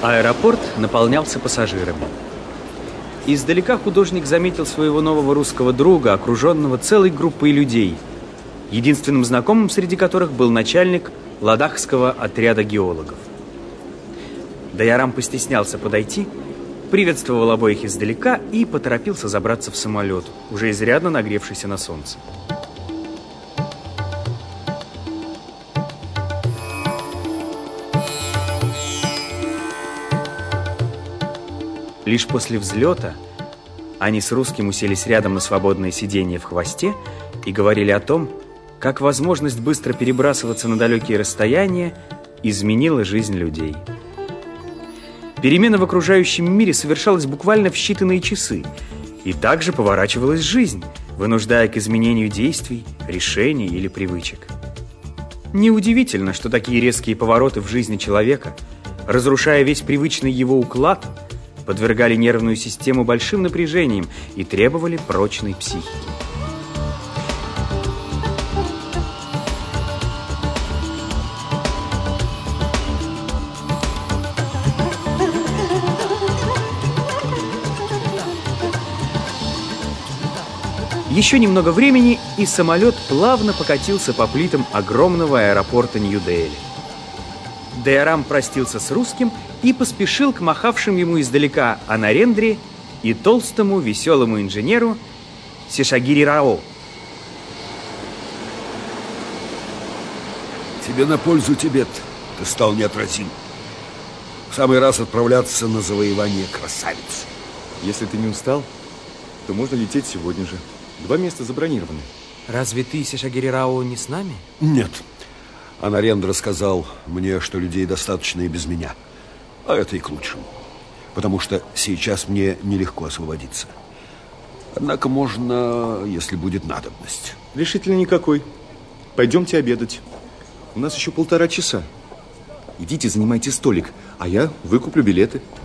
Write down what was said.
Аэропорт наполнялся пассажирами. Издалека художник заметил своего нового русского друга, окруженного целой группой людей, единственным знакомым среди которых был начальник ладахского отряда геологов. Даярам постеснялся подойти, приветствовал обоих издалека и поторопился забраться в самолет, уже изрядно нагревшийся на солнце. Лишь после взлета они с русским уселись рядом на свободное сиденье в хвосте и говорили о том, как возможность быстро перебрасываться на далекие расстояния изменила жизнь людей. Перемена в окружающем мире совершалась буквально в считанные часы, и также поворачивалась жизнь, вынуждая к изменению действий, решений или привычек. Неудивительно, что такие резкие повороты в жизни человека, разрушая весь привычный его уклад, подвергали нервную систему большим напряжением и требовали прочной психики. Еще немного времени, и самолет плавно покатился по плитам огромного аэропорта Нью-Дели. Даярам простился с русским и поспешил к махавшим ему издалека Анарендре и толстому веселому инженеру Сешагири Рао. Тебе на пользу, Тибет. Ты стал неотразим. В самый раз отправляться на завоевание красавиц. Если ты не устал, то можно лететь сегодня же. 2 места забронированы. Разве ты, Сешагири Рао, не с нами? Нет. Анарендра сказал мне, что людей достаточно и без меня. А это и к лучшему. Потому что сейчас мне нелегко освободиться. Однако можно, если будет надобность. Решительно никакой. Пойдемте обедать. У нас еще 1,5 часа. Идите, занимайте столик, а я выкуплю билеты.